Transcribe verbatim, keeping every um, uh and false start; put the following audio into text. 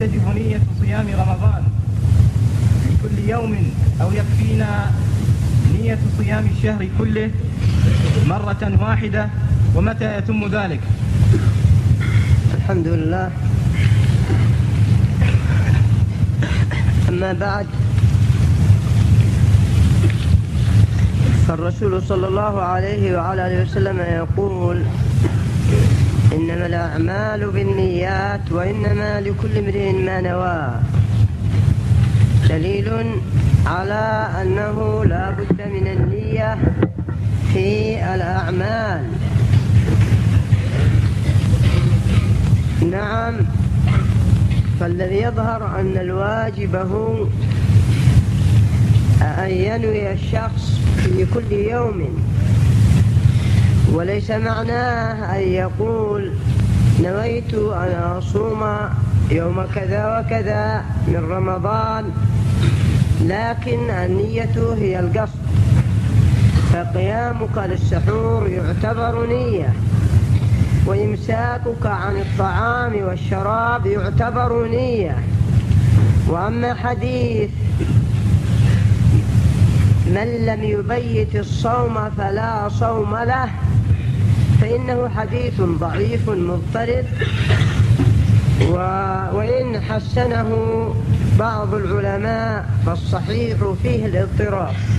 تجب نية صيام رمضان في كل يوم أو يكفينا نية صيام الشهر كله مرة واحدة؟ ومتى يتم ذلك؟ الحمد لله. أما بعد، فالرسول صلى الله عليه وعلى آله وسلم يقول: إنما الأعمال بالنيات وإنما لكل امرئ ما نوى، دليل على أنه لا بد من النية في الأعمال. نعم، فالذي يظهر أن الواجب هو أن ينوي الشخص في كل يوم، وليس معناه أن يقول: نويت أن أصوم يوم كذا وكذا من رمضان، لكن النية هي القصد. فقيامك للسحور يعتبر نية، وإمساكك عن الطعام والشراب يعتبر نية. وأما حديث من لم يبيت الصوم فلا صوم له، فإنه حديث ضعيف مضطرب، وإن حسنه بعض العلماء فالصحيح فيه الاضطراب.